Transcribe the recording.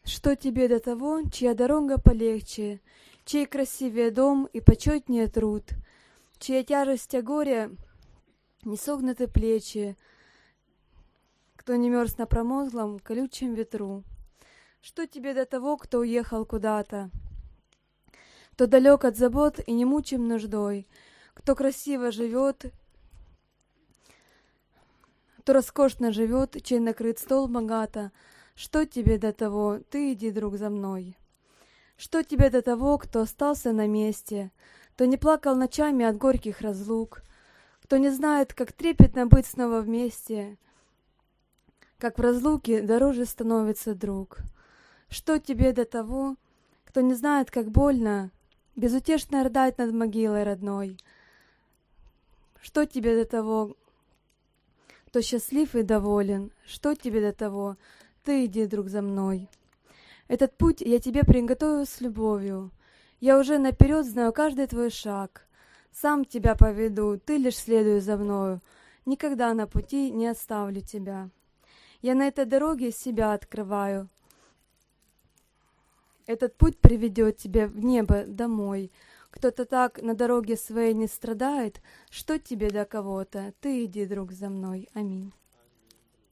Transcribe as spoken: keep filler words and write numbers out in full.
Что тебе до того, чья дорога полегче, чей красивее дом и почетнее труд, чья тяжесть горя не согнуты плечи, кто не мерз на промозглом колючем ветру? Что тебе до того, кто уехал куда-то, кто далек от забот и не мучим нуждой, кто красиво живет, кто роскошно живет, чей накрыт стол богато? Что тебе до того, ты иди, друг, за мной. Что тебе до того, кто остался на месте, кто не плакал ночами от горьких разлук, кто не знает, как трепетно быть снова вместе, как в разлуке дороже становится друг? Что тебе до того, кто не знает, как больно безутешно рыдать над могилой родной? Что тебе до того, кто счастлив и доволен? Что тебе до того, ты иди, друг, за мной. Этот путь я тебе приготовил с любовью. Я уже наперед знаю каждый твой шаг. Сам тебя поведу, ты лишь следуй за мною. Никогда на пути не оставлю тебя. Я на этой дороге себя открываю. Этот путь приведет тебя в небо домой. Кто-то так на дороге своей не страдает. Что тебе до кого-то? Ты иди, друг, за мной. Аминь.